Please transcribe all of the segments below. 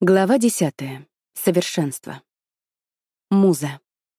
Глава 10. Совершенство. Муза.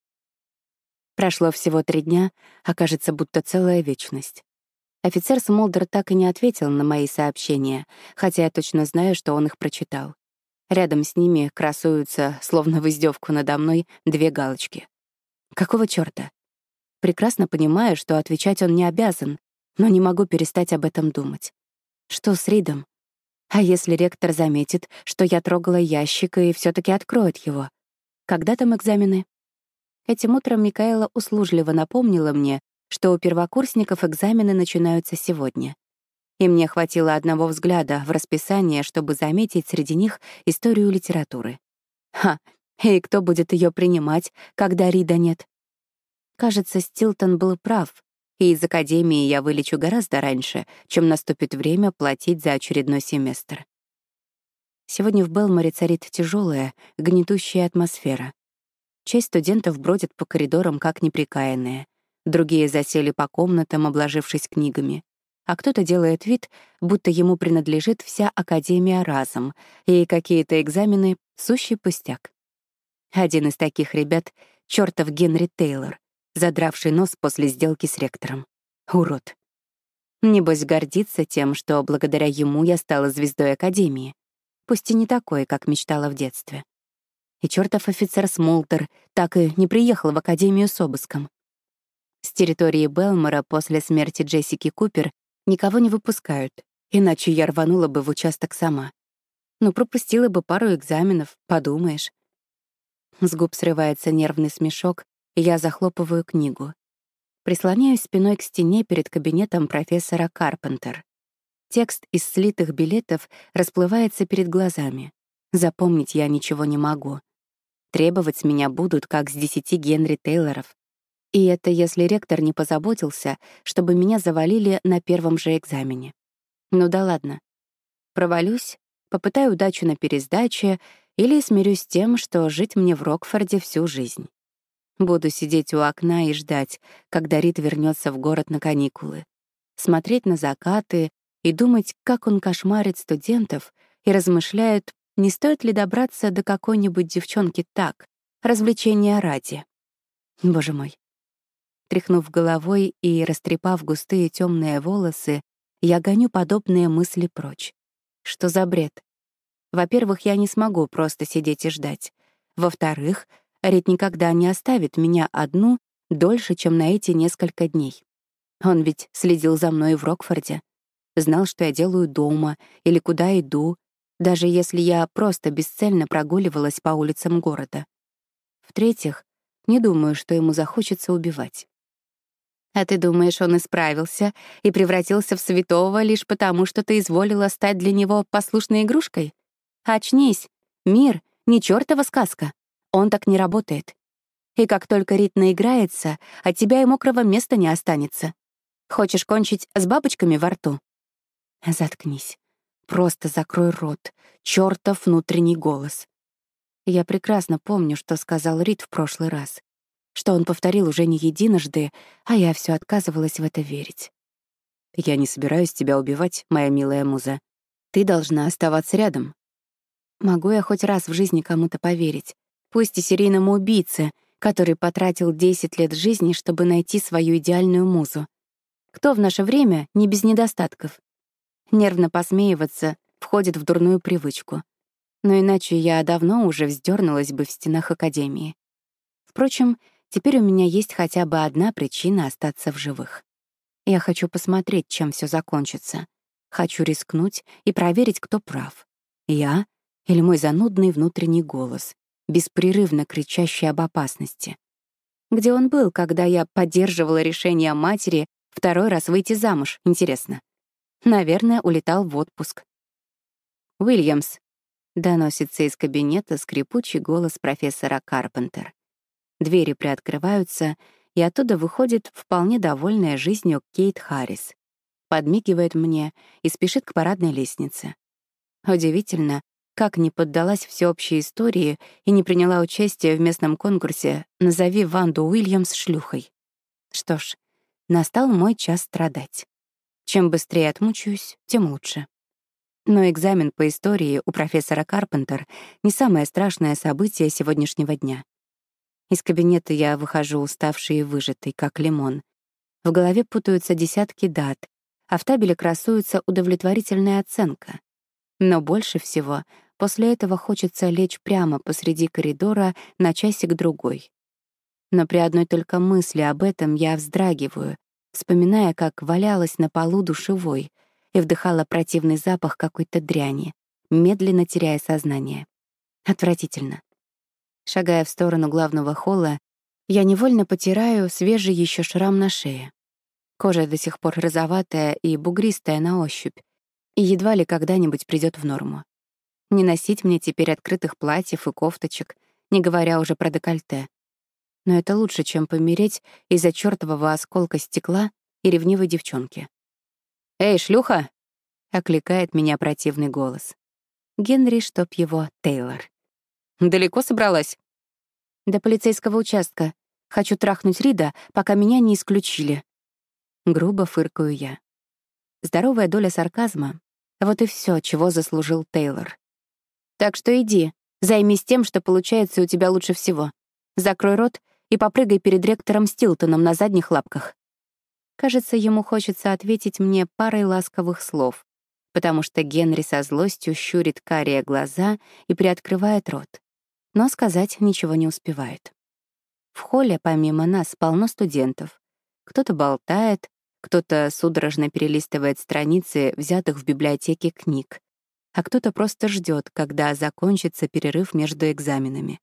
Прошло всего 3 дня, а кажется, будто целая вечность. Офицер Смолдер так и не ответил на мои сообщения, хотя я точно знаю, что он их прочитал. Рядом с ними красуются, словно в издевку надо мной, 2 галочки. Какого чёрта? Прекрасно понимаю, что отвечать он не обязан, но не могу перестать об этом думать. Что с Ридом? А если ректор заметит, что я трогала ящик и всё-таки откроет его? Когда там экзамены? Этим утром Микаэла услужливо напомнила мне, что у первокурсников экзамены начинаются сегодня. И мне хватило одного взгляда в расписание, чтобы заметить среди них историю литературы. Ха, и кто будет её принимать, когда Рида нет? Кажется, Стилтон был прав, и из академии я вылечу гораздо раньше, чем наступит время платить за очередной семестр. Сегодня в Белморе царит тяжелая, гнетущая атмосфера. Часть студентов бродит по коридорам как неприкаянные, другие засели по комнатам, обложившись книгами, а кто-то делает вид, будто ему принадлежит вся академия разом, и какие-то экзамены — сущий пустяк. Один из таких ребят — чёртов Генри Тейлор, задравший нос после сделки с ректором. Урод. Небось, гордится тем, что благодаря ему я стала звездой академии, пусть и не такой, как мечтала в детстве. И чёртов офицер Смолдер так и не приехал в академию с обыском. С территории Белмора после смерти Джессики Купер никого не выпускают, иначе я рванула бы в участок сама. Ну, пропустила бы пару экзаменов, подумаешь. С губ срывается нервный смешок, и я захлопываю книгу. Прислоняюсь спиной к стене перед кабинетом профессора Карпентер. Текст из слитых билетов расплывается перед глазами. Запомнить я ничего не могу. Требовать с меня будут, как с 10 Генри Тейлоров. И это если ректор не позаботился, чтобы меня завалили на первом же экзамене. Ну да ладно. Провалюсь, попытаю удачу на пересдаче или смирюсь с тем, что жить мне в Рокфорде всю жизнь. Буду сидеть у окна и ждать, когда Рид вернется в город на каникулы. Смотреть на закаты и думать, как он кошмарит студентов и размышляет, не стоит ли добраться до какой-нибудь девчонки так, развлечения ради. Боже мой. Тряхнув головой и растрепав густые темные волосы, я гоню подобные мысли прочь. Что за бред? Во-первых, я не смогу просто сидеть и ждать. Во-вторых, Рид никогда не оставит меня одну дольше, чем на эти несколько дней. Он ведь следил за мной в Рокфорде, знал, что я делаю дома или куда иду, даже если я просто бесцельно прогуливалась по улицам города. В-третьих, не думаю, что ему захочется убивать. А ты думаешь, он исправился и превратился в святого лишь потому, что ты изволила стать для него послушной игрушкой? Очнись, мир — не чёртова сказка. Он так не работает. И как только Рид наиграется, от тебя и мокрого места не останется. Хочешь кончить с бабочками во рту? Заткнись. Просто закрой рот. Чёртов внутренний голос. Я прекрасно помню, что сказал Рид в прошлый раз. Что он повторил уже не единожды, а я всё отказывалась в это верить. Я не собираюсь тебя убивать, моя милая муза. Ты должна оставаться рядом. Могу я хоть раз в жизни кому-то поверить, пусть и серийному убийце, который потратил 10 лет жизни, чтобы найти свою идеальную музу? Кто в наше время не без недостатков? Нервно посмеиваться входит в дурную привычку. Но иначе я давно уже вздёрнулась бы в стенах академии. Впрочем, теперь у меня есть хотя бы одна причина остаться в живых. Я хочу посмотреть, чем всё закончится. Хочу рискнуть и проверить, кто прав. Я или мой занудный внутренний голос, беспрерывно кричащий об опасности. Где он был, когда я поддерживала решение матери второй раз выйти замуж, интересно? Наверное, улетал в отпуск. «Уильямс», — доносится из кабинета скрипучий голос профессора Карпентер. Двери приоткрываются, и оттуда выходит вполне довольная жизнью Кейт Харрис. Подмигивает мне и спешит к парадной лестнице. Удивительно, как не поддалась всеобщей истории и не приняла участие в местном конкурсе «Назови Ванду Уильямс шлюхой». Что ж, настал мой час страдать. Чем быстрее отмучаюсь, тем лучше. Но экзамен по истории у профессора Карпентер — не самое страшное событие сегодняшнего дня. Из кабинета я выхожу уставший и выжатый, как лимон. В голове путаются десятки дат, а в табеле красуется удовлетворительная оценка. Но больше всего после этого хочется лечь прямо посреди коридора на часик-другой. Но при одной только мысли об этом я вздрагиваю, вспоминая, как валялась на полу душевой и вдыхала противный запах какой-то дряни, медленно теряя сознание. Отвратительно. Шагая в сторону главного холла, я невольно потираю свежий еще шрам на шее. Кожа до сих пор розоватая и бугристая на ощупь, и едва ли когда-нибудь придёт в норму. Не носить мне теперь открытых платьев и кофточек, не говоря уже про декольте. Но это лучше, чем помереть из-за чёртового осколка стекла и ревнивой девчонки. «Эй, шлюха!» — окликает меня противный голос. Генри, чтоб его, Тейлор. «Далеко собралась?» «До полицейского участка. Хочу трахнуть Рида, пока меня не исключили». Грубо фыркаю я. Здоровая доля сарказма — вот и всё, чего заслужил Тейлор. «Так что иди, займись тем, что получается у тебя лучше всего. Закрой рот и попрыгай перед ректором Стилтоном на задних лапках». Кажется, ему хочется ответить мне парой ласковых слов, потому что Генри со злостью щурит карие глаза и приоткрывает рот, но сказать ничего не успевает. В холле помимо нас полно студентов. Кто-то болтает, кто-то судорожно перелистывает страницы взятых в библиотеке книг, а кто-то просто ждет, когда закончится перерыв между экзаменами.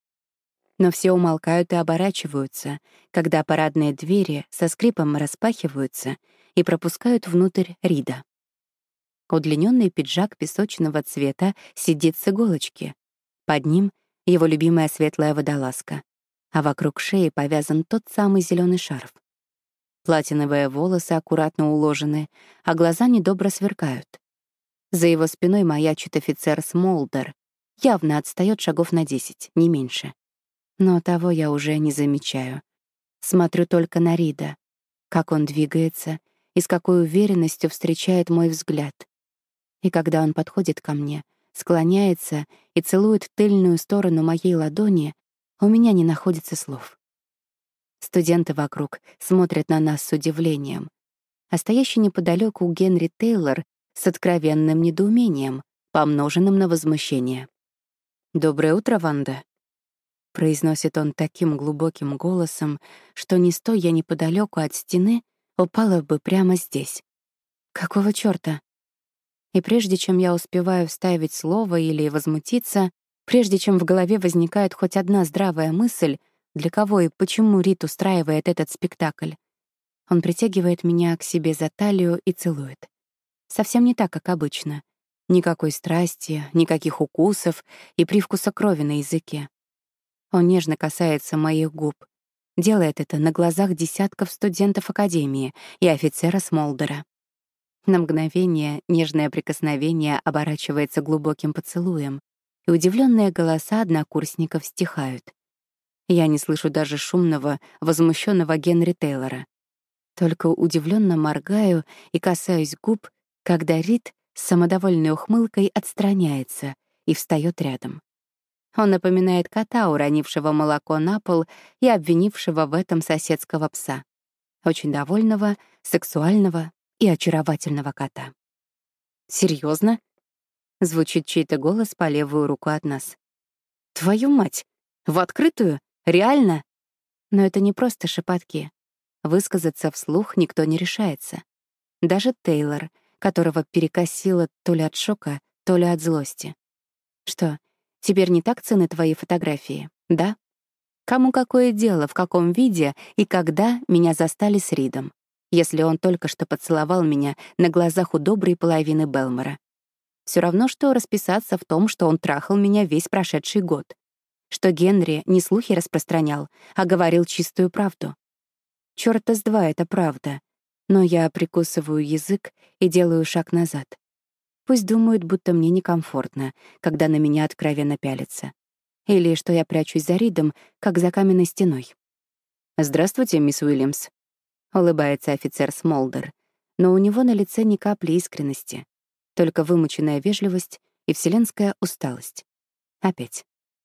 Но все умолкают и оборачиваются, когда парадные двери со скрипом распахиваются и пропускают внутрь Рида. Удлиненный пиджак песочного цвета сидит с иголочки. Под ним — его любимая светлая водолазка, а вокруг шеи повязан тот самый зеленый шарф. Платиновые волосы аккуратно уложены, а глаза недобро сверкают. За его спиной маячит офицер Смолдер, явно отстаёт шагов на 10, не меньше. Но того я уже не замечаю. Смотрю только на Рида, как он двигается и с какой уверенностью встречает мой взгляд. И когда он подходит ко мне, склоняется и целует тыльную сторону моей ладони, у меня не находится слов. Студенты вокруг смотрят на нас с удивлением, а стоящий неподалёку Генри Тейлор с откровенным недоумением, помноженным на возмущение. «Доброе утро, Ванда», — произносит он таким глубоким голосом, что не стой я неподалёку от стены, упала бы прямо здесь. Какого чёрта? И прежде чем я успеваю вставить слово или возмутиться, прежде чем в голове возникает хоть одна здравая мысль, для кого и почему Рид устраивает этот спектакль, он притягивает меня к себе за талию и целует. Совсем не так, как обычно. Никакой страсти, никаких укусов и привкуса крови на языке. Он нежно касается моих губ. Делает это на глазах десятков студентов Академии и офицера Смолдера. На мгновение нежное прикосновение оборачивается глубоким поцелуем, и удивленные голоса однокурсников стихают. Я не слышу даже шумного, возмущенного Генри Тейлора. Только удивленно моргаю и касаюсь губ, когда Рид с самодовольной ухмылкой отстраняется и встаёт рядом. Он напоминает кота, уронившего молоко на пол и обвинившего в этом соседского пса. Очень довольного, сексуального и очаровательного кота. «Серьёзно?» — звучит чей-то голос по левую руку от нас. «Твою мать! В открытую? Реально?» Но это не просто шепотки. Высказаться вслух никто не решается. Даже Тейлор, которого перекосило то ли от шока, то ли от злости. Что, теперь не так ценны твои фотографии, да? Кому какое дело, в каком виде и когда меня застали с Ридом, если он только что поцеловал меня на глазах у доброй половины Белмора? Всё равно, что расписаться в том, что он трахал меня весь прошедший год. Что Генри не слухи распространял, а говорил чистую правду. Чёрта с два это правда, но я прикусываю язык и делаю шаг назад. Пусть думают, будто мне некомфортно, когда на меня откровенно пялятся. Или что я прячусь за Ридом, как за каменной стеной. «Здравствуйте, мисс Уильямс», — улыбается офицер Смолдер, но у него на лице ни капли искренности, только вымученная вежливость и вселенская усталость. Опять.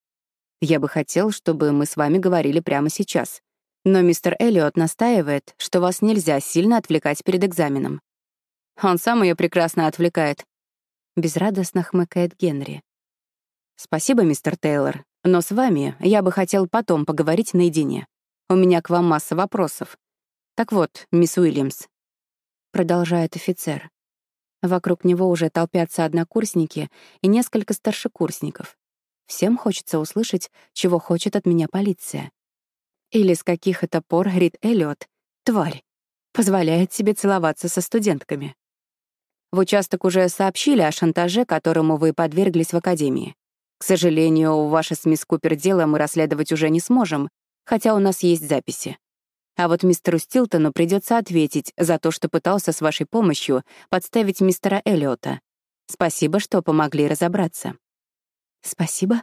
«Я бы хотел, чтобы мы с вами говорили прямо сейчас. Но мистер Эллиот настаивает, что вас нельзя сильно отвлекать перед экзаменом». «Он сам ее прекрасно отвлекает», — безрадостно хмыкает Генри. «Спасибо, мистер Тейлор, но с вами я бы хотел потом поговорить наедине. У меня к вам масса вопросов. Так вот, мисс Уильямс», — продолжает офицер. Вокруг него уже толпятся однокурсники и несколько старшекурсников. Всем хочется услышать, чего хочет от меня полиция. Или с каких это пор Рид Эллиот, тварь, позволяет себе целоваться со студентками. В участок уже сообщили о шантаже, которому вы подверглись в академии. К сожалению, ваше с мисс Купер дело мы расследовать уже не сможем, хотя у нас есть записи. А вот мистеру Стилтону придется ответить за то, что пытался с вашей помощью подставить мистера Эллиота. Спасибо, что помогли разобраться». «Спасибо?»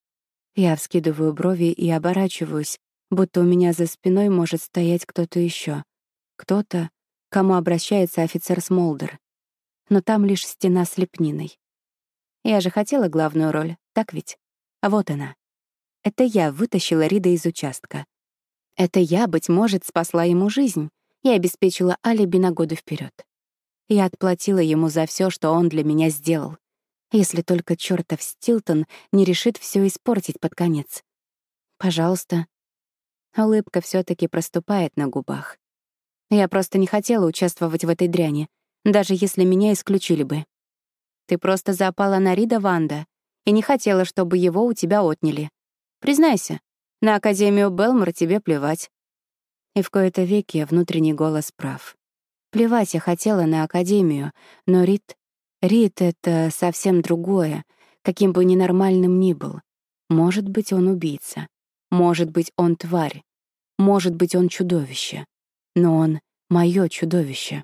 Я вскидываю брови и оборачиваюсь, будто у меня за спиной может стоять кто-то еще. Кто-то, к кому обращается офицер Смолдер. Но там лишь стена с лепниной. Я же хотела главную роль, так ведь? А вот она. Это я вытащила Рида из участка. Это я, быть может, спасла ему жизнь и обеспечила алиби на годы вперед. Я отплатила ему за все, что он для меня сделал. Если только чертов Стилтон не решит все испортить под конец. Пожалуйста. Улыбка все таки проступает на губах. Я просто не хотела участвовать в этой дряни, даже если меня исключили бы. Ты просто запала на Рида, Ванда, и не хотела, чтобы его у тебя отняли. Признайся, на Академию Белмор тебе плевать. И в кои-то веки внутренний голос прав. Плевать я хотела на Академию, но Рид — это совсем другое, каким бы ненормальным ни был. Может быть, он убийца. Может быть, он тварь. Может быть, он чудовище. Но он — моё чудовище.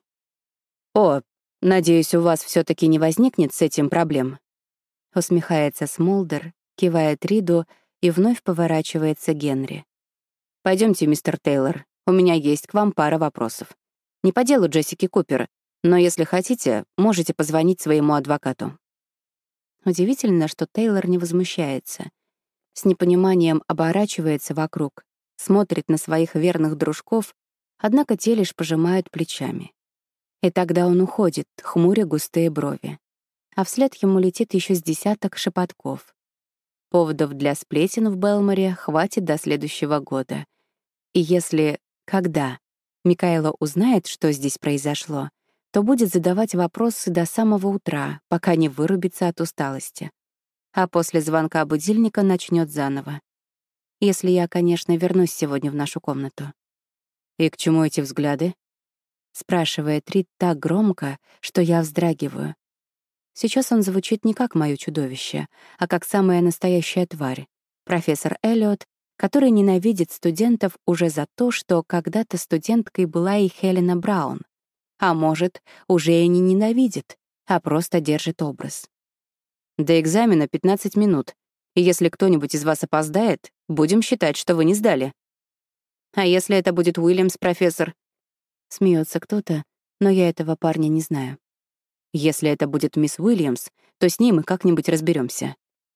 «О, надеюсь, у вас все таки не возникнет с этим проблем», — усмехается Смолдер, кивает Риду и вновь поворачивается Генри. Пойдемте, мистер Тейлор, у меня есть к вам пара вопросов. Не по делу Джессики Купер, но если хотите, можете позвонить своему адвокату». Удивительно, что Тейлор не возмущается. С непониманием оборачивается вокруг, смотрит на своих верных дружков, однако те лишь пожимают плечами. И тогда он уходит, хмуря густые брови. А вслед ему летит еще с десяток шепотков. Поводов для сплетен в Белморе хватит до следующего года. И если, когда Микаэла узнает, что здесь произошло, то будет задавать вопросы до самого утра, пока не вырубится от усталости. А после звонка будильника начнет заново. Если я, конечно, вернусь сегодня в нашу комнату. «И к чему эти взгляды?» — спрашивает Рид так громко, что я вздрагиваю. Сейчас он звучит не как моё чудовище, а как самая настоящая тварь. Профессор Эллиот, который ненавидит студентов уже за то, что когда-то студенткой была и Хелена Браун. А может, уже и не ненавидит, а просто держит образ. «До экзамена 15 минут, и если кто-нибудь из вас опоздает, будем считать, что вы не сдали». «А если это будет Уильямс, профессор?» Смеется кто-то, но я этого парня не знаю. «Если это будет мисс Уильямс, то с ней мы как-нибудь разберемся.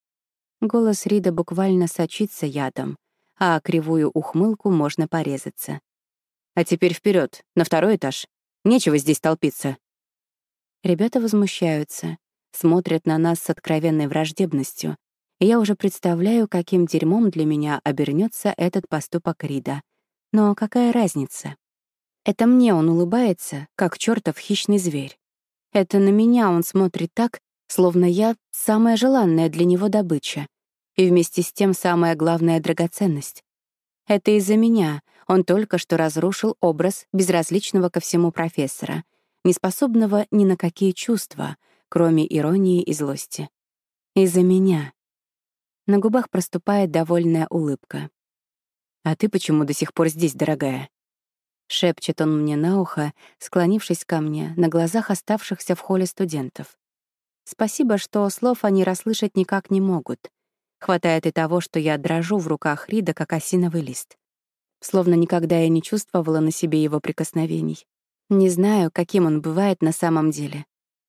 Голос Рида буквально сочится ядом, а кривую ухмылку можно порезаться. «А теперь вперед, на второй этаж. Нечего здесь толпиться». Ребята возмущаются, смотрят на нас с откровенной враждебностью, и я уже представляю, каким дерьмом для меня обернется этот поступок Рида. Но какая разница? Это мне он улыбается, как чертов хищный зверь. Это на меня он смотрит так, словно я — самая желанная для него добыча, и вместе с тем самая главная драгоценность. Это из-за меня он только что разрушил образ безразличного ко всему профессора, неспособного ни на какие чувства, кроме иронии и злости. Из-за меня. На губах проступает довольная улыбка. «А ты почему до сих пор здесь, дорогая?» Шепчет он мне на ухо, склонившись ко мне на глазах оставшихся в холле студентов. Спасибо, что слов они расслышать никак не могут. Хватает и того, что я дрожу в руках Рида, как осиновый лист. Словно никогда я не чувствовала на себе его прикосновений. Не знаю, каким он бывает на самом деле.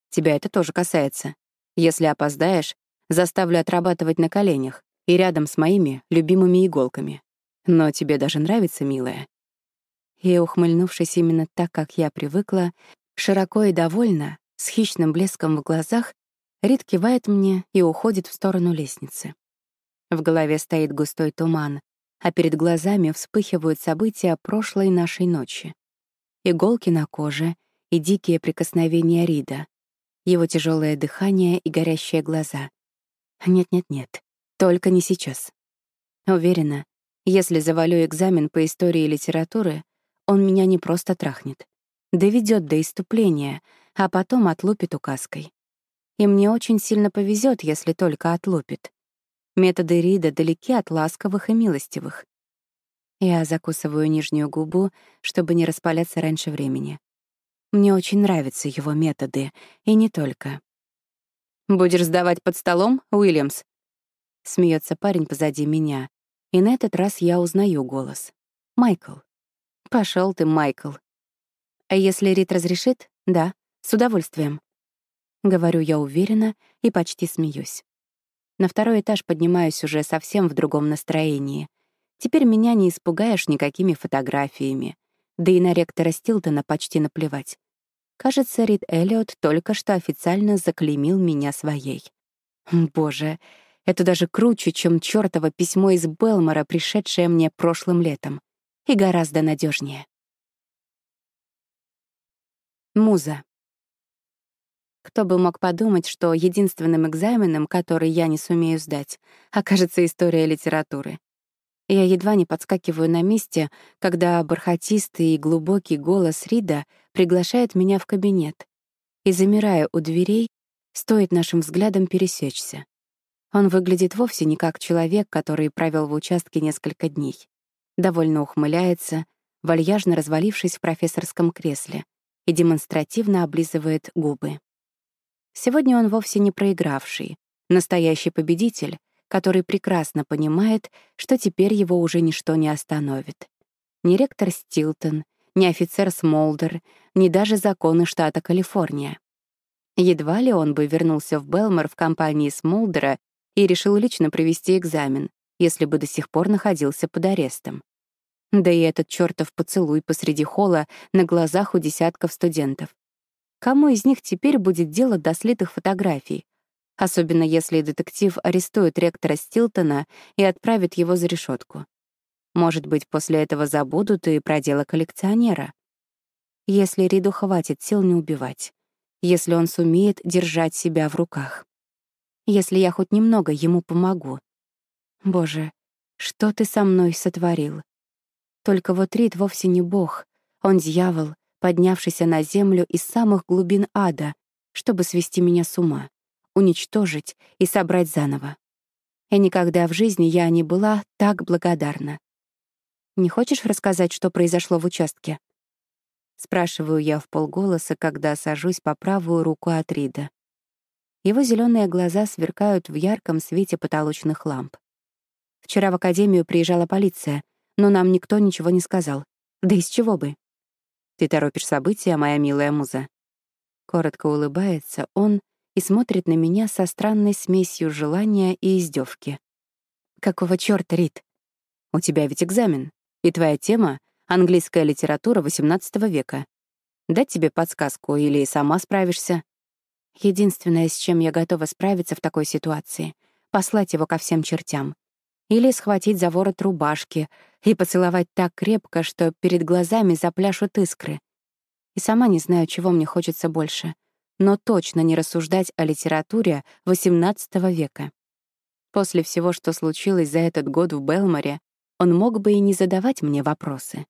Тебя это тоже касается. Если опоздаешь, заставлю отрабатывать на коленях и рядом с моими любимыми иголками. Но тебе даже нравится, милая». И, ухмыльнувшись именно так, как я привыкла, широко и довольно, с хищным блеском в глазах, Рид кивает мне и уходит в сторону лестницы. В голове стоит густой туман, а перед глазами вспыхивают события прошлой нашей ночи. Иголки на коже и дикие прикосновения Рида, его тяжелое дыхание и горящие глаза. Нет-нет-нет, только не сейчас. Уверена, если завалю экзамен по истории и литературе, он меня не просто трахнет, доведет до исступления, а потом отлупит указкой. И мне очень сильно повезет, если только отлупит. Методы Рида далеки от ласковых и милостивых. Я закусываю нижнюю губу, чтобы не распаляться раньше времени. Мне очень нравятся его методы, и не только. «Будешь сдавать под столом, Уильямс?» Смеется парень позади меня, и на этот раз я узнаю голос. Майкл. Пошел ты, Майкл. А если Рид разрешит? Да, с удовольствием. Говорю я уверенно и почти смеюсь. На второй этаж поднимаюсь уже совсем в другом настроении. Теперь меня не испугаешь никакими фотографиями. Да и на ректора Стилтона почти наплевать. Кажется, Рид Эллиот только что официально заклеймил меня своей. Боже, это даже круче, чем чёртово письмо из Белмора, пришедшее мне прошлым летом. И гораздо надежнее. Муза. Кто бы мог подумать, что единственным экзаменом, который я не сумею сдать, окажется история литературы. Я едва не подскакиваю на месте, когда бархатистый и глубокий голос Рида приглашает меня в кабинет. И замираю у дверей, стоит нашим взглядам пересечься. Он выглядит вовсе не как человек, который провел в участке несколько дней. Довольно ухмыляется, вальяжно развалившись в профессорском кресле, и демонстративно облизывает губы. Сегодня он вовсе не проигравший, настоящий победитель, который прекрасно понимает, что теперь его уже ничто не остановит. Ни ректор Стилтон, ни офицер Смолдер, ни даже законы штата Калифорния. Едва ли он бы вернулся в Белмор в компании Смолдера и решил лично провести экзамен, если бы до сих пор находился под арестом. Да и этот чёртов поцелуй посреди холла на глазах у десятков студентов. Кому из них теперь будет дело до слитых фотографий? Особенно если детектив арестует ректора Стилтона и отправит его за решетку. Может быть, после этого забудут и про дело коллекционера. Если Риду хватит сил не убивать. Если он сумеет держать себя в руках. Если я хоть немного ему помогу. Боже, что ты со мной сотворил? Только вот Рид вовсе не бог. Он дьявол, поднявшийся на землю из самых глубин ада, чтобы свести меня с ума, уничтожить и собрать заново. И никогда в жизни я не была так благодарна. «Не хочешь рассказать, что произошло в участке?» Спрашиваю я вполголоса, когда сажусь по правую руку от Рида. Его зеленые глаза сверкают в ярком свете потолочных ламп. Вчера в академию приезжала полиция, но нам никто ничего не сказал. Да из чего бы? Ты торопишь события, моя милая муза. Коротко улыбается он и смотрит на меня со странной смесью желания и издевки. Какого чёрта, Рид? У тебя ведь экзамен, и твоя тема — английская литература XVIII века. Дать тебе подсказку или сама справишься? Единственное, с чем я готова справиться в такой ситуации — послать его ко всем чертям. Или схватить за ворот рубашки и поцеловать так крепко, что перед глазами запляшут искры. И сама не знаю, чего мне хочется больше, но точно не рассуждать о литературе XVIII века. После всего, что случилось за этот год в Белморе, он мог бы и не задавать мне вопросы.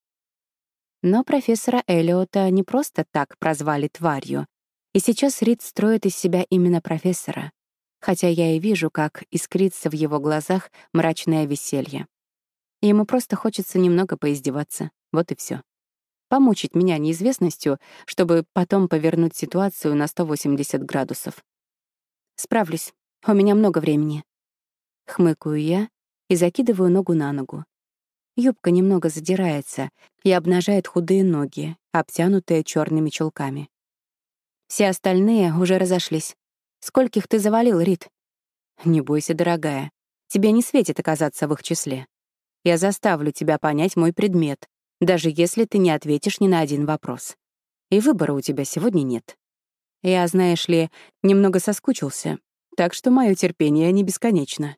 Но профессора Эллиота не просто так прозвали тварью, и сейчас Рид строит из себя именно профессора, хотя я и вижу, как искрится в его глазах мрачное веселье. Ему просто хочется немного поиздеваться, вот и всё. Помучить меня неизвестностью, чтобы потом повернуть ситуацию на 180 градусов. Справлюсь, у меня много времени. Хмыкаю я и закидываю ногу на ногу. Юбка немного задирается и обнажает худые ноги, обтянутые черными чулками. Все остальные уже разошлись. Скольких ты завалил, Рит? Не бойся, дорогая. Тебе не светит оказаться в их числе. Я заставлю тебя понять мой предмет, даже если ты не ответишь ни на один вопрос. И выбора у тебя сегодня нет. Я, знаешь ли, немного соскучился, так что мое терпение не бесконечно.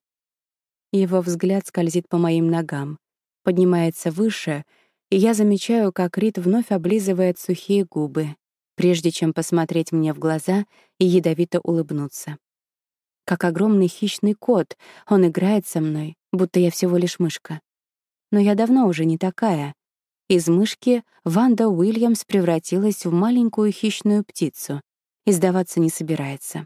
Его взгляд скользит по моим ногам, поднимается выше, и я замечаю, как Рит вновь облизывает сухие губы, прежде чем посмотреть мне в глаза и ядовито улыбнуться. Как огромный хищный кот, он играет со мной, будто я всего лишь мышка. Но я давно уже не такая. Из мышки Ванда Уильямс превратилась в маленькую хищную птицу и сдаваться не собирается.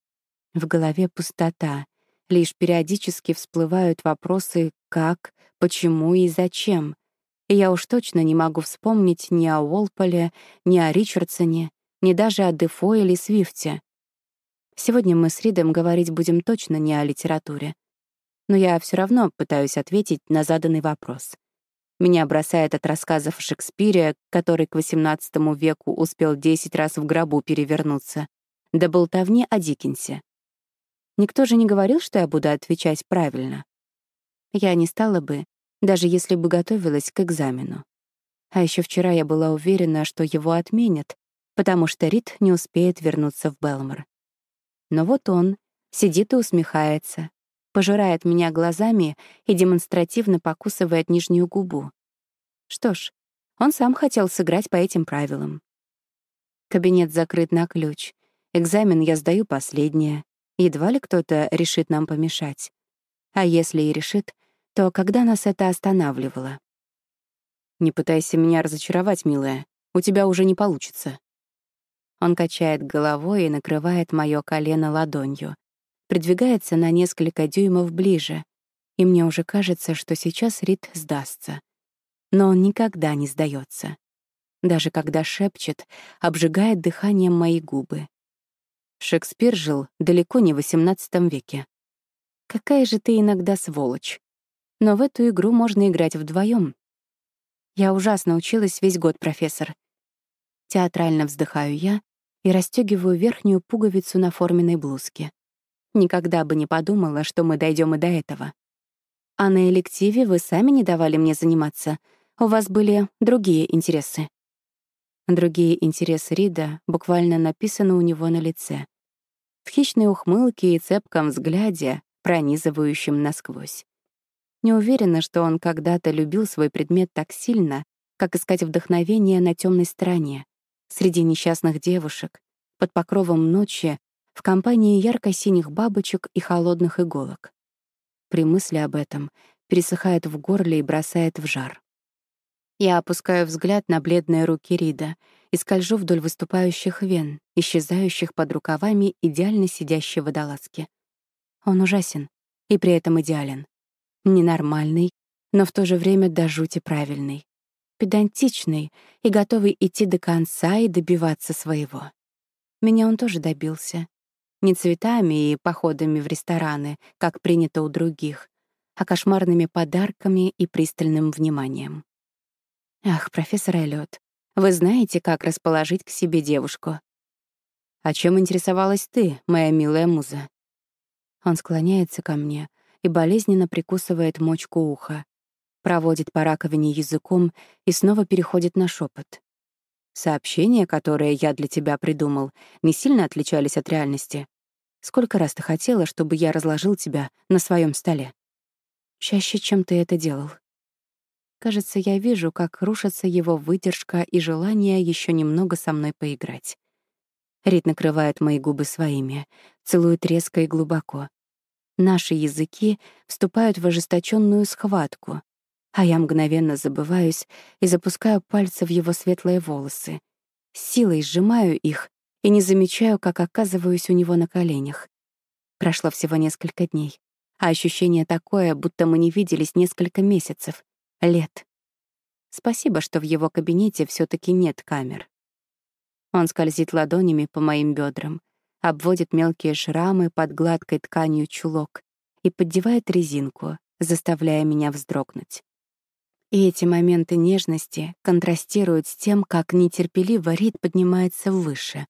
В голове пустота, лишь периодически всплывают вопросы «как», «почему» и «зачем». И я уж точно не могу вспомнить ни о Уолполе, ни о Ричардсоне, ни даже о Дефо или Свифте. Сегодня мы с Ридом говорить будем точно не о литературе. Но я все равно пытаюсь ответить на заданный вопрос. Меня бросает от рассказов о Шекспире, который к XVIII веку успел 10 раз в гробу перевернуться, до болтовни о Диккенсе. Никто же не говорил, что я буду отвечать правильно. Я не стала бы, даже если бы готовилась к экзамену. А еще вчера я была уверена, что его отменят, потому что Рид не успеет вернуться в Белмор. Но вот он сидит и усмехается, пожирает меня глазами и демонстративно покусывает нижнюю губу. Что ж, он сам хотел сыграть по этим правилам. Кабинет закрыт на ключ. Экзамен я сдаю последнее. Едва ли кто-то решит нам помешать. А если и решит, то когда нас это останавливало? «Не пытайся меня разочаровать, милая. У тебя уже не получится». Он качает головой и накрывает моё колено ладонью, придвигается на несколько дюймов ближе, и мне уже кажется, что сейчас Рид сдастся. Но он никогда не сдаётся. Даже когда шепчет, обжигает дыханием мои губы. Шекспир жил далеко не в XVIII веке. Какая же ты иногда сволочь. Но в эту игру можно играть вдвоем. Я ужасно училась весь год, профессор. Театрально вздыхаю я и расстёгиваю верхнюю пуговицу на форменной блузке. Никогда бы не подумала, что мы дойдем и до этого. А на элективе вы сами не давали мне заниматься. У вас были другие интересы. Другие интересы Рида буквально написаны у него на лице. В хищной ухмылке и цепком взгляде, пронизывающем насквозь. Не уверена, что он когда-то любил свой предмет так сильно, как искать вдохновение на темной стороне, среди несчастных девушек, под покровом ночи, в компании ярко-синих бабочек и холодных иголок. При мысли об этом пересыхает в горле и бросает в жар. Я опускаю взгляд на бледные руки Рида и скольжу вдоль выступающих вен, исчезающих под рукавами идеально сидящей водолазки. Он ужасен и при этом идеален. Ненормальный, но в то же время до жути правильный. Педантичный и готовый идти до конца и добиваться своего. Меня он тоже добился. Не цветами и походами в рестораны, как принято у других, а кошмарными подарками и пристальным вниманием. Ах, профессор Эллиот, вы знаете, как расположить к себе девушку. А чем интересовалась ты, моя милая муза? Он склоняется ко мне и болезненно прикусывает мочку уха, проводит по раковине языком и снова переходит на шепот. Сообщения, которые я для тебя придумал, не сильно отличались от реальности. Сколько раз ты хотела, чтобы я разложил тебя на своем столе? Чаще, чем ты это делал. Кажется, я вижу, как рушатся его выдержка и желание еще немного со мной поиграть. Рид накрывает мои губы своими, целует резко и глубоко. Наши языки вступают в ожесточенную схватку, а я мгновенно забываюсь и запускаю пальцы в его светлые волосы. С силой сжимаю их и не замечаю, как оказываюсь у него на коленях. Прошло всего несколько дней, а ощущение такое, будто мы не виделись несколько месяцев, лет. Спасибо, что в его кабинете все-таки нет камер. Он скользит ладонями по моим бедрам, обводит мелкие шрамы под гладкой тканью чулок и поддевает резинку, заставляя меня вздрогнуть. И эти моменты нежности контрастируют с тем, как нетерпеливо Рид поднимается выше,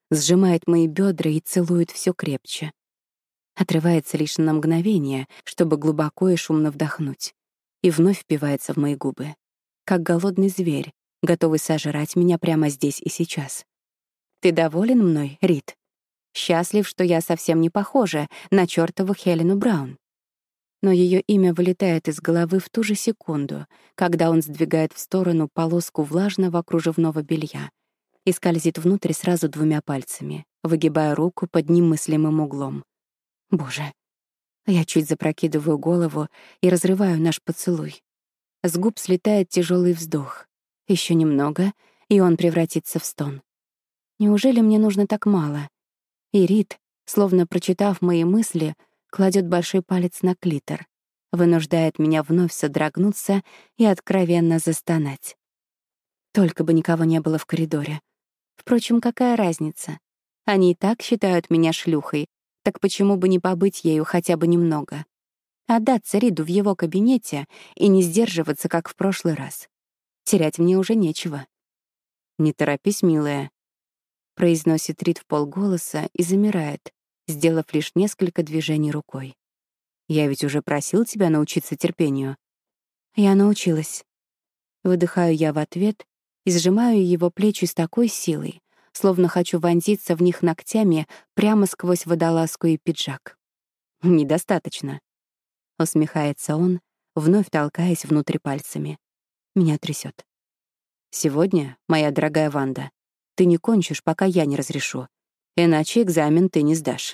сжимает мои бедра и целует все крепче. Отрывается лишь на мгновение, чтобы глубоко и шумно вдохнуть, и вновь впивается в мои губы, как голодный зверь, готовый сожрать меня прямо здесь и сейчас. «Ты доволен мной, Рид? Счастлив, что я совсем не похожа на чёртову Хелену Браун?» Но ее имя вылетает из головы в ту же секунду, когда он сдвигает в сторону полоску влажного кружевного белья и скользит внутрь сразу двумя пальцами, выгибая руку под немыслимым углом. Боже. Я чуть запрокидываю голову и разрываю наш поцелуй. С губ слетает тяжелый вздох. Еще немного, и он превратится в стон. Неужели мне нужно так мало? И Рид, словно прочитав мои мысли, кладет большой палец на клитор, вынуждает меня вновь содрогнуться и откровенно застонать. Только бы никого не было в коридоре. Впрочем, какая разница? Они и так считают меня шлюхой, так почему бы не побыть ею хотя бы немного? Отдаться Риду в его кабинете и не сдерживаться, как в прошлый раз. Терять мне уже нечего. «Не торопись, милая», — произносит Рид вполголоса и замирает, сделав лишь несколько движений рукой. «Я ведь уже просил тебя научиться терпению». «Я научилась». Выдыхаю я в ответ и сжимаю его плечи с такой силой, словно хочу вонзиться в них ногтями прямо сквозь водолазку и пиджак. «Недостаточно», — усмехается он, вновь толкаясь внутрь пальцами. Меня трясет. «Сегодня, моя дорогая Ванда, ты не кончишь, пока я не разрешу, иначе экзамен ты не сдашь».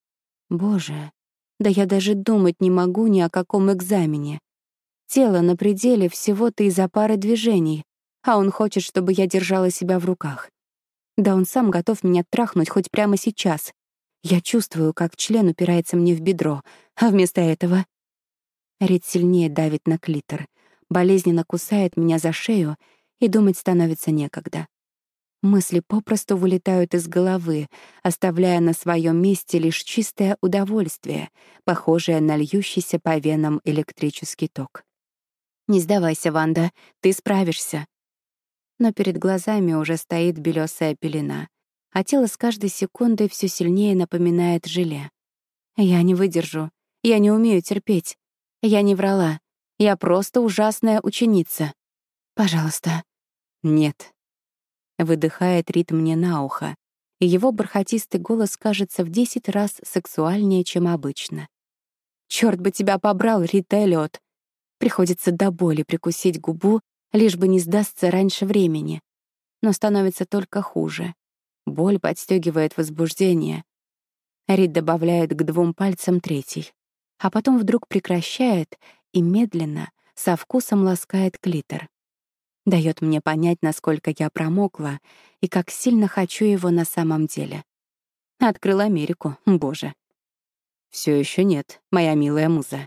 Боже, да я даже думать не могу ни о каком экзамене. Тело на пределе всего-то из-за пары движений, а он хочет, чтобы я держала себя в руках. Да он сам готов меня трахнуть хоть прямо сейчас. Я чувствую, как член упирается мне в бедро, а вместо этого... Рид сильнее давит на клитор, болезненно кусает меня за шею, и думать становится некогда. Мысли попросту вылетают из головы, оставляя на своем месте лишь чистое удовольствие, похожее на льющийся по венам электрический ток. «Не сдавайся, Ванда, ты справишься». Но перед глазами уже стоит белёсая пелена, а тело с каждой секундой всё сильнее напоминает желе. Я не выдержу, я не умею терпеть. Я не врала, я просто ужасная ученица. Пожалуйста. Нет. Выдыхает Рид мне на ухо, и его бархатистый голос кажется в 10 раз сексуальнее, чем обычно. «Чёрт бы тебя побрал, Рид Эллиот!» Приходится до боли прикусить губу, лишь бы не сдастся раньше времени. Но становится только хуже. Боль подстёгивает возбуждение. Рид добавляет к 2 пальцам третий, а потом вдруг прекращает и медленно, со вкусом ласкает клитор. Даёт мне понять, насколько я промокла и как сильно хочу его на самом деле. Открыл Америку, боже. «Всё ещё нет, моя милая муза».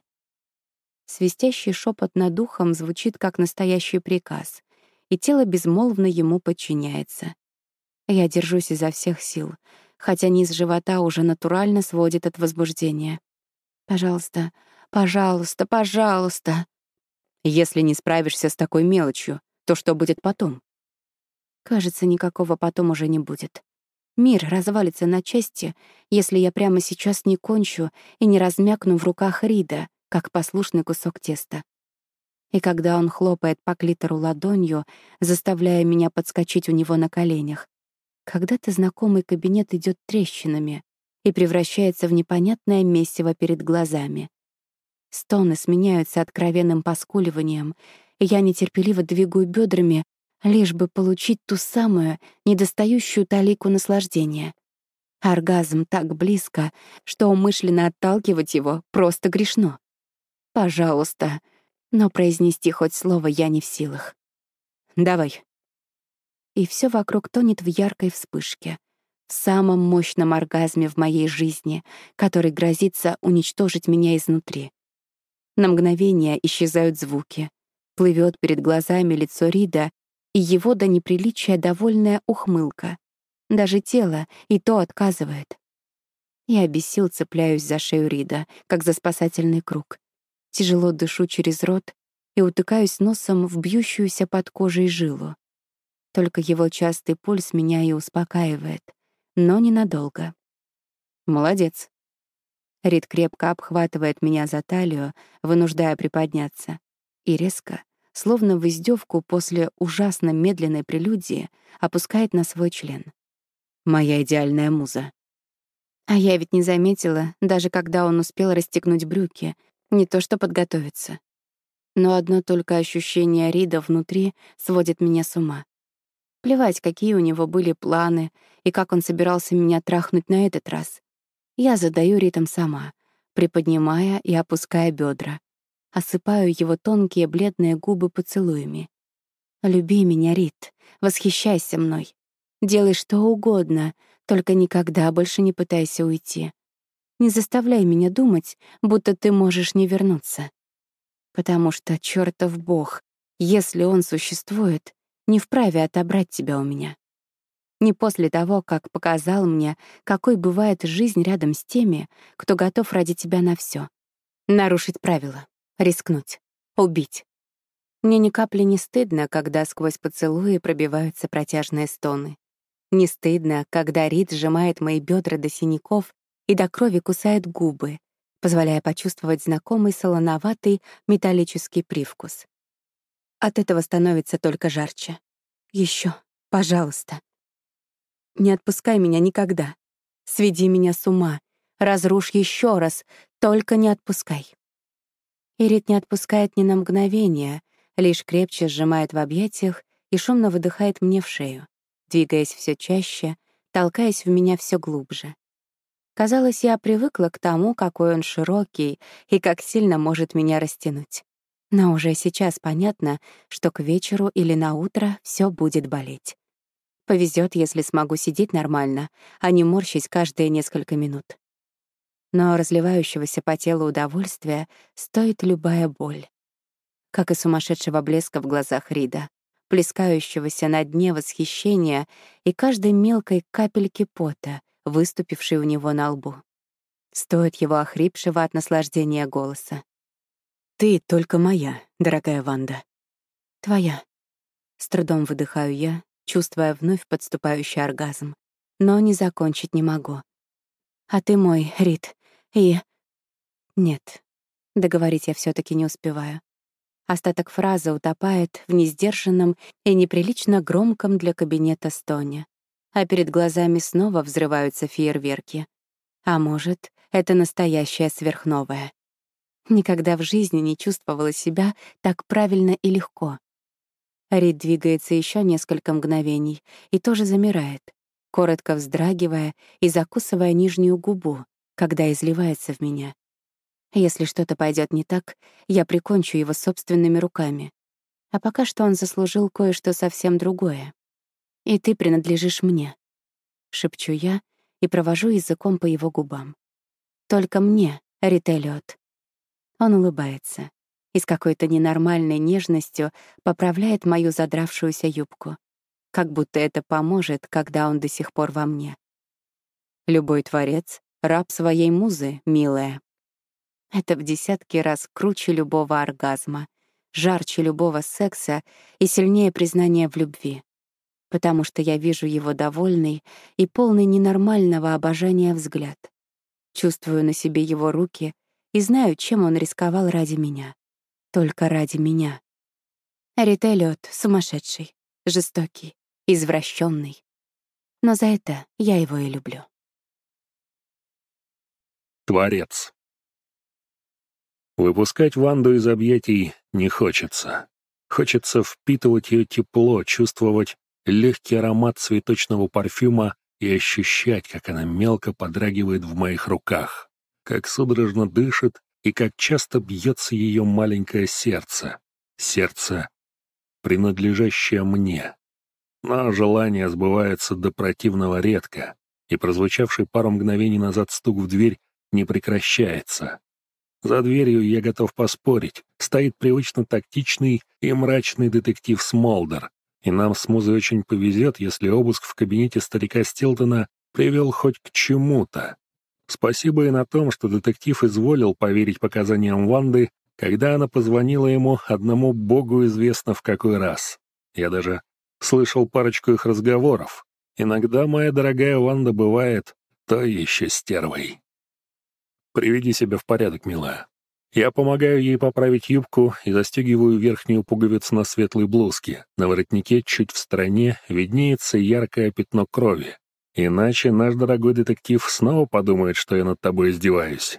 Свистящий шепот над ухом звучит как настоящий приказ, и тело безмолвно ему подчиняется. Я держусь изо всех сил, хотя низ живота уже натурально сводит от возбуждения. «Пожалуйста, пожалуйста, пожалуйста». «Если не справишься с такой мелочью, то что будет потом?» Кажется, никакого потом уже не будет. Мир развалится на части, если я прямо сейчас не кончу и не размякну в руках Рида, как послушный кусок теста. И когда он хлопает по клитору ладонью, заставляя меня подскочить у него на коленях, когда-то знакомый кабинет идёт трещинами и превращается в непонятное месиво перед глазами. Стоны сменяются откровенным поскуливанием, и я нетерпеливо двигаю бёдрами, лишь бы получить ту самую, недостающую талику наслаждения. Оргазм так близко, что умышленно отталкивать его просто грешно. «Пожалуйста», но произнести хоть слово я не в силах. «Давай». И всё вокруг тонет в яркой вспышке, в самом мощном оргазме в моей жизни, который грозится уничтожить меня изнутри. На мгновение исчезают звуки, плывёт перед глазами лицо Рида и его до неприличия довольная ухмылка. Даже тело и то отказывает. Я без сил цепляюсь за шею Рида, как за спасательный круг. Тяжело дышу через рот и утыкаюсь носом в бьющуюся под кожей жилу. Только его частый пульс меня и успокаивает, но ненадолго. «Молодец». Рид крепко обхватывает меня за талию, вынуждая приподняться, и резко, словно в издевку после ужасно медленной прелюдии, опускает на свой член. «Моя идеальная муза». А я ведь не заметила, даже когда он успел расстегнуть брюки, не то что подготовиться. Но одно только ощущение Рида внутри сводит меня с ума. Плевать, какие у него были планы и как он собирался меня трахнуть на этот раз. Я задаю ритм сама, приподнимая и опуская бедра. Осыпаю его тонкие бледные губы поцелуями. «Люби меня, Рид, восхищайся мной. Делай что угодно, только никогда больше не пытайся уйти. Не заставляй меня думать, будто ты можешь не вернуться. Потому что чёртов Бог, если он существует, не вправе отобрать тебя у меня. Не после того, как показал мне, какой бывает жизнь рядом с теми, кто готов ради тебя на всё. Нарушить правила, рискнуть, убить. Мне ни капли не стыдно, когда сквозь поцелуи пробиваются протяжные стоны. Не стыдно, когда Рид сжимает мои бедра до синяков и до крови кусает губы, позволяя почувствовать знакомый солоноватый металлический привкус. От этого становится только жарче. Еще, пожалуйста. Не отпускай меня никогда. Сведи меня с ума. Разрушь еще раз. Только не отпускай. И Рид не отпускает ни на мгновение, лишь крепче сжимает в объятиях и шумно выдыхает мне в шею, двигаясь все чаще, толкаясь в меня все глубже. Казалось, я привыкла к тому, какой он широкий и как сильно может меня растянуть. Но уже сейчас понятно, что к вечеру или на утро все будет болеть. Повезет, если смогу сидеть нормально, а не морщись каждые несколько минут. Но разливающегося по телу удовольствия стоит любая боль. Как и сумасшедшего блеска в глазах Рида, плескающегося на дне восхищения и каждой мелкой капельки пота, выступившей у него на лбу. Стоит его охрипшего от наслаждения голоса. «Ты только моя, дорогая Ванда». «Твоя». С трудом выдыхаю я, чувствуя вновь подступающий оргазм. Но не закончить не могу. «А ты мой, Рид, и...» Нет, договорить я все таки не успеваю. Остаток фразы утопает в несдержанном и неприлично громком для кабинета стоне. А перед глазами снова взрываются фейерверки. А может, это настоящее сверхновое. Никогда в жизни не чувствовала себя так правильно и легко. Рид двигается еще несколько мгновений и тоже замирает, коротко вздрагивая и закусывая нижнюю губу, когда изливается в меня. Если что-то пойдет не так, я прикончу его собственными руками. А пока что он заслужил кое-что совсем другое. «И ты принадлежишь мне», — шепчу я и провожу языком по его губам. «Только мне, Рид Эллиот». Он улыбается и с какой-то ненормальной нежностью поправляет мою задравшуюся юбку, как будто это поможет, когда он до сих пор во мне. «Любой творец — раб своей музы, милая». Это в десятки раз круче любого оргазма, жарче любого секса и сильнее признания в любви, потому что я вижу его довольный и полный ненормального обожания взгляд. Чувствую на себе его руки и знаю, чем он рисковал ради меня. Только ради меня. Рид Эллиот сумасшедший, жестокий, извращенный. Но за это я его и люблю. Творец. Выпускать Ванду из объятий не хочется. Хочется впитывать ее тепло, чувствовать легкий аромат цветочного парфюма и ощущать, как она мелко подрагивает в моих руках, как судорожно дышит и как часто бьется ее маленькое сердце. Сердце, принадлежащее мне. Но желание сбывается до противного редко, и прозвучавший пару мгновений назад стук в дверь не прекращается. За дверью, я готов поспорить, стоит привычно тактичный и мрачный детектив Смолдер, и нам с Музой очень повезет, если обыск в кабинете старика Стилтона привел хоть к чему-то. Спасибо и на том, что детектив изволил поверить показаниям Ванды, когда она позвонила ему одному богу известно в какой раз. Я даже слышал парочку их разговоров. Иногда моя дорогая Ванда бывает той еще стервой. Приведи себя в порядок, милая. Я помогаю ей поправить юбку и застегиваю верхнюю пуговицу на светлой блузке. На воротнике чуть в стороне виднеется яркое пятно крови. Иначе наш дорогой детектив снова подумает, что я над тобой издеваюсь.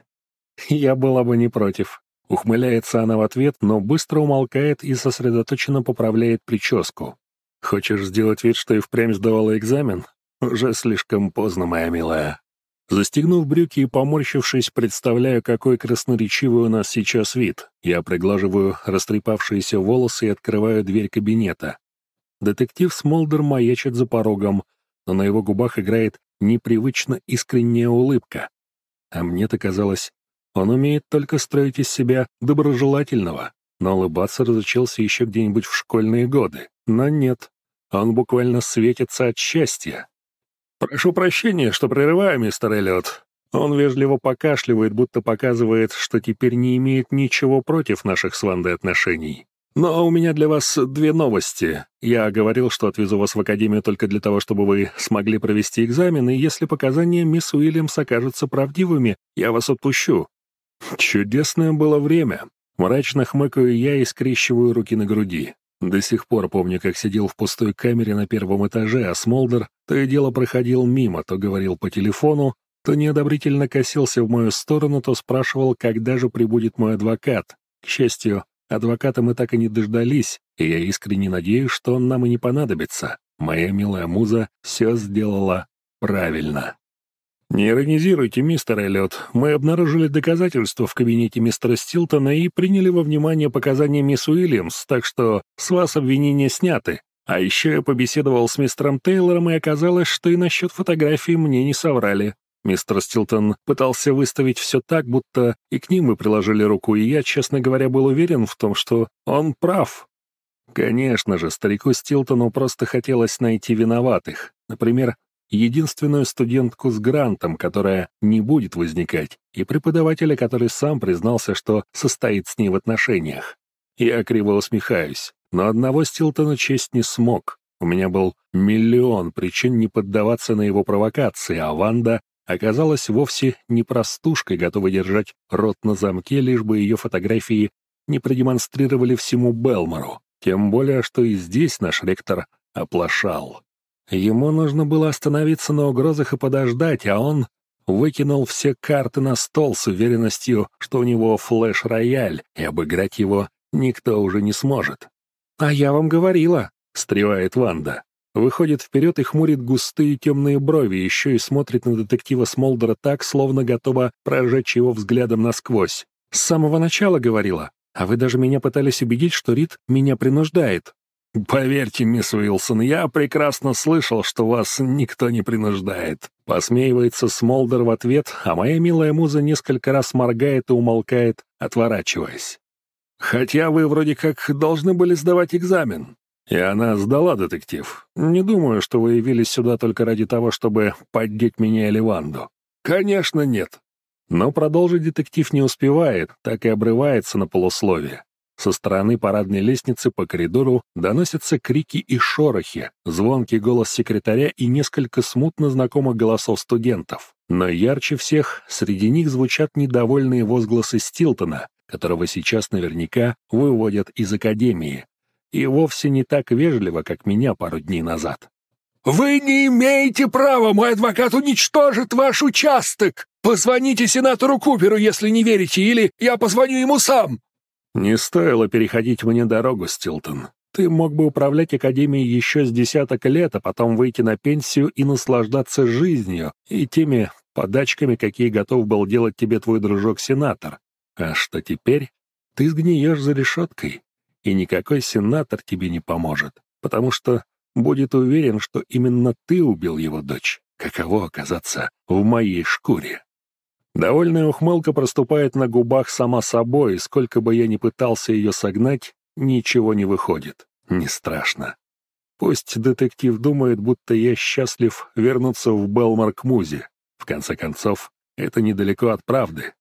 Я была бы не против. Ухмыляется она в ответ, но быстро умолкает и сосредоточенно поправляет прическу. Хочешь сделать вид, что и впрямь сдавала экзамен? Уже слишком поздно, моя милая. Застегнув брюки и поморщившись, представляю, какой красноречивый у нас сейчас вид. Я приглаживаю растрепавшиеся волосы и открываю дверь кабинета. Детектив Смолдер маячит за порогом, но на его губах играет непривычно искренняя улыбка. А мне-то казалось, он умеет только строить из себя доброжелательного, но улыбаться разучился еще где-нибудь в школьные годы. Но нет, он буквально светится от счастья. «Прошу прощения, что прерываю, мистер Эллиот». Он вежливо покашливает, будто показывает, что теперь не имеет ничего против наших с Вандой отношений. «Но у меня для вас две новости. Я говорил, что отвезу вас в академию только для того, чтобы вы смогли провести экзамен, и если показания мисс Уильямс окажутся правдивыми, я вас отпущу». Чудесное было время. Мрачно хмыкаю я и скрещиваю руки на груди. До сих пор помню, как сидел в пустой камере на первом этаже, а Смолдер то и дело проходил мимо, то говорил по телефону, то неодобрительно косился в мою сторону, то спрашивал, когда же прибудет мой адвокат. К счастью, адвоката мы так и не дождались, и я искренне надеюсь, что он нам и не понадобится. Моя милая муза все сделала правильно. «Не иронизируйте, мистер Эллиот. Мы обнаружили доказательства в кабинете мистера Стилтона и приняли во внимание показания мисс Уильямс, так что с вас обвинения сняты. А еще я побеседовал с мистером Тейлором, и оказалось, что и насчет фотографий мне не соврали. Мистер Стилтон пытался выставить все так, будто и к ним мы приложили руку, и я, честно говоря, был уверен в том, что он прав. Конечно же, старику Стилтону просто хотелось найти виноватых. Например, единственную студентку с грантом, которая не будет возникать, и преподавателя, который сам признался, что состоит с ней в отношениях. Я криво усмехаюсь, но одного Стилтона честь не смог. У меня был миллион причин не поддаваться на его провокации, а Ванда оказалась вовсе не простушкой, готовой держать рот на замке, лишь бы ее фотографии не продемонстрировали всему Белмору. Тем более, что и здесь наш ректор оплошал. Ему нужно было остановиться на угрозах и подождать, а он выкинул все карты на стол с уверенностью, что у него флеш-рояль, и обыграть его никто уже не сможет. «А я вам говорила», — встревает Ванда. Выходит вперед и хмурит густые темные брови, еще и смотрит на детектива Смолдера так, словно готова прожечь его взглядом насквозь. «С самого начала говорила, а вы даже меня пытались убедить, что Рид меня принуждает». «Поверьте, мисс Уилсон, я прекрасно слышал, что вас никто не принуждает». Посмеивается Смолдер в ответ, а моя милая муза несколько раз моргает и умолкает, отворачиваясь. «Хотя вы вроде как должны были сдавать экзамен». И она сдала, детектив. Не думаю, что вы явились сюда только ради того, чтобы поддеть меня или Ванду. Конечно, нет. Но продолжить детектив не успевает, так и обрывается на полусловие. Со стороны парадной лестницы по коридору доносятся крики и шорохи, звонкий голос секретаря и несколько смутно знакомых голосов студентов. Но ярче всех среди них звучат недовольные возгласы Стилтона, которого сейчас наверняка выводят из академии. И вовсе не так вежливо, как меня пару дней назад. «Вы не имеете права! Мой адвокат уничтожит ваш участок! Позвоните сенатору Куперу, если не верите, или я позвоню ему сам!» «Не стоило переходить мне дорогу, Стилтон. Ты мог бы управлять академией еще с 10 лет, а потом выйти на пенсию и наслаждаться жизнью и теми подачками, какие готов был делать тебе твой дружок-сенатор. А что теперь? Ты сгниешь за решеткой, и никакой сенатор тебе не поможет, потому что будет уверен, что именно ты убил его дочь. Каково оказаться в моей шкуре?» Довольная ухмылка проступает на губах сама собой, и сколько бы я ни пытался ее согнать, ничего не выходит. Не страшно. Пусть детектив думает, будто я счастлив вернуться в Белмор к Музе. В конце концов, это недалеко от правды.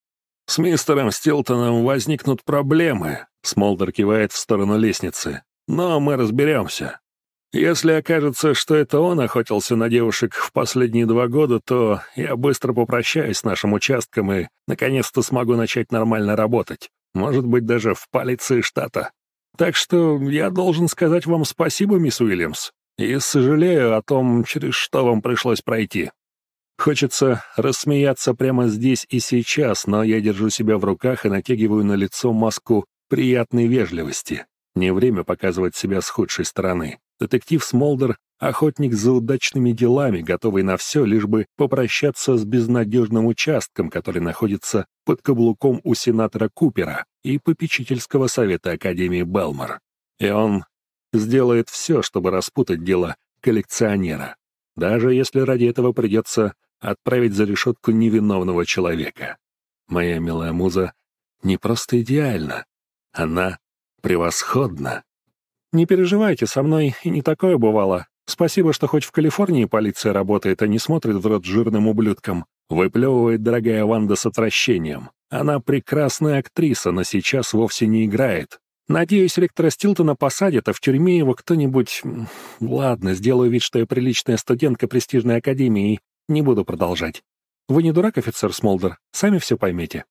«С мистером Стилтоном возникнут проблемы», — Смолдер кивает в сторону лестницы. «Но мы разберемся. Если окажется, что это он охотился на девушек в последние 2 года, то я быстро попрощаюсь с нашим участком и, наконец-то, смогу начать нормально работать. Может быть, даже в полиции штата. Так что я должен сказать вам спасибо, мисс Уильямс, и сожалею о том, через что вам пришлось пройти. Хочется рассмеяться прямо здесь и сейчас, но я держу себя в руках и натягиваю на лицо маску приятной вежливости. Не время показывать себя с худшей стороны. Детектив Смолдер — охотник за удачными делами, готовый на все, лишь бы попрощаться с безнадежным участком, который находится под каблуком у сенатора Купера и попечительского совета Академии Белмор. И он сделает все, чтобы распутать дело коллекционера, даже если ради этого придется отправить за решетку невиновного человека. Моя милая муза не просто идеальна, она превосходна. Не переживайте, со мной и не такое бывало. Спасибо, что хоть в Калифорнии полиция работает, а не смотрит в рот жирным ублюдкам. Выплевывает дорогая Ванда с отвращением. Она прекрасная актриса, но сейчас вовсе не играет. Надеюсь, ректора Стилтона посадят, а в тюрьме его кто-нибудь... Ладно, сделаю вид, что я приличная студентка престижной академии и не буду продолжать. Вы не дурак, офицер Смолдер? Сами все поймете.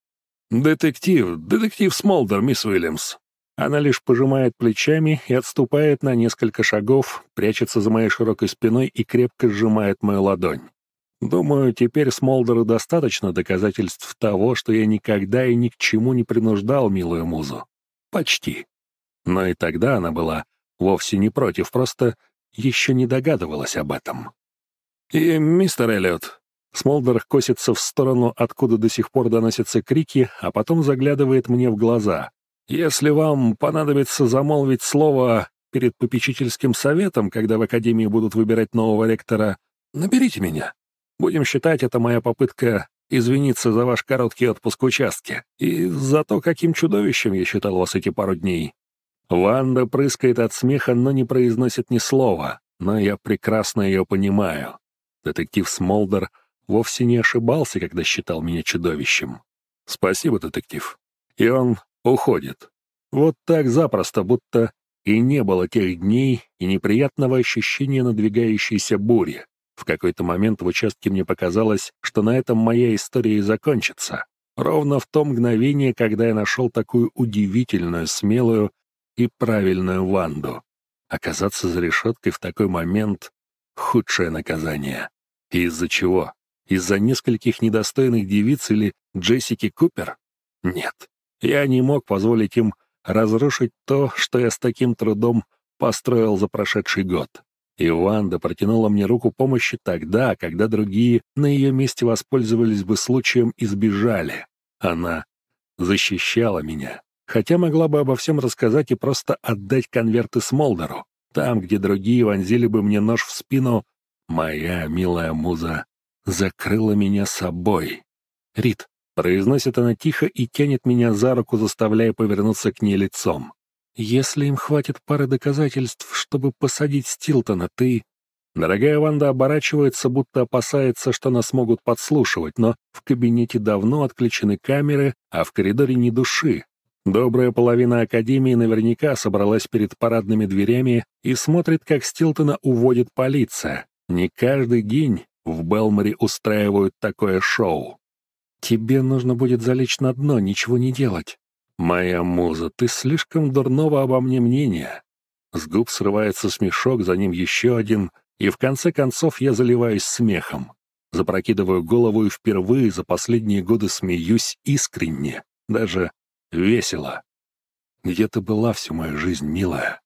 Детектив Смолдер, мисс Уильямс. Она лишь пожимает плечами и отступает на несколько шагов, прячется за моей широкой спиной и крепко сжимает мою ладонь. Думаю, теперь Смолдеру достаточно доказательств того, что я никогда и ни к чему не принуждал милую музу. Почти. Но и тогда она была вовсе не против, просто еще не догадывалась об этом. И, мистер Эллиот, Смолдер косится в сторону, откуда до сих пор доносятся крики, а потом заглядывает мне в глаза. Если вам понадобится замолвить слово перед попечительским советом, когда в Академии будут выбирать нового ректора, наберите меня. Будем считать, это моя попытка извиниться за ваш короткий отпуск в участке и за то, каким чудовищем я считал вас эти пару дней. Ванда прыскает от смеха, но не произносит ни слова, но я прекрасно ее понимаю. Детектив Смолдер вовсе не ошибался, когда считал меня чудовищем. Спасибо, детектив. И он уходит. Вот так запросто, будто и не было тех дней и неприятного ощущения надвигающейся бури. В какой-то момент в участке мне показалось, что на этом моя история и закончится. Ровно в то мгновение, когда я нашел такую удивительную, смелую и правильную Ванду. Оказаться за решеткой в такой момент — худшее наказание. И из-за чего? Из-за нескольких недостойных девиц или Джессики Купер? Нет. Я не мог позволить им разрушить то, что я с таким трудом построил за прошедший год. И Ванда протянула мне руку помощи тогда, когда другие на ее месте воспользовались бы случаем и сбежали. Она защищала меня, хотя могла бы обо всем рассказать и просто отдать конверты Смолдеру. Там, где другие вонзили бы мне нож в спину, моя милая муза закрыла меня собой. «Рит», — произносит она тихо и тянет меня за руку, заставляя повернуться к ней лицом. «Если им хватит пары доказательств, чтобы посадить Стилтона, ты...» Дорогая Ванда оборачивается, будто опасается, что нас могут подслушивать, но в кабинете давно отключены камеры, а в коридоре ни души. Добрая половина Академии наверняка собралась перед парадными дверями и смотрит, как Стилтона уводит полиция. Не каждый день в Белморе устраивают такое шоу. «Тебе нужно будет залечь на дно, ничего не делать». «Моя муза, ты слишком дурного обо мне мнения». С губ срывается смешок, за ним еще один, и в конце концов я заливаюсь смехом. Запрокидываю голову и впервые за последние годы смеюсь искренне, даже весело. «Где ты была всю мою жизнь, милая?»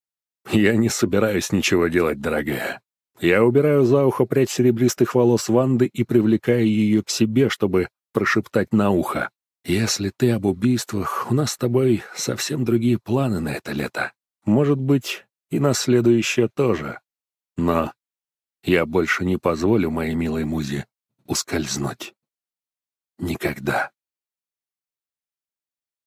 «Я не собираюсь ничего делать, дорогая. Я убираю за ухо прядь серебристых волос Ванды и привлекаю ее к себе, чтобы прошептать на ухо. Если ты об убийствах, у нас с тобой совсем другие планы на это лето. Может быть, и на следующее тоже. Но я больше не позволю моей милой музе ускользнуть. Никогда».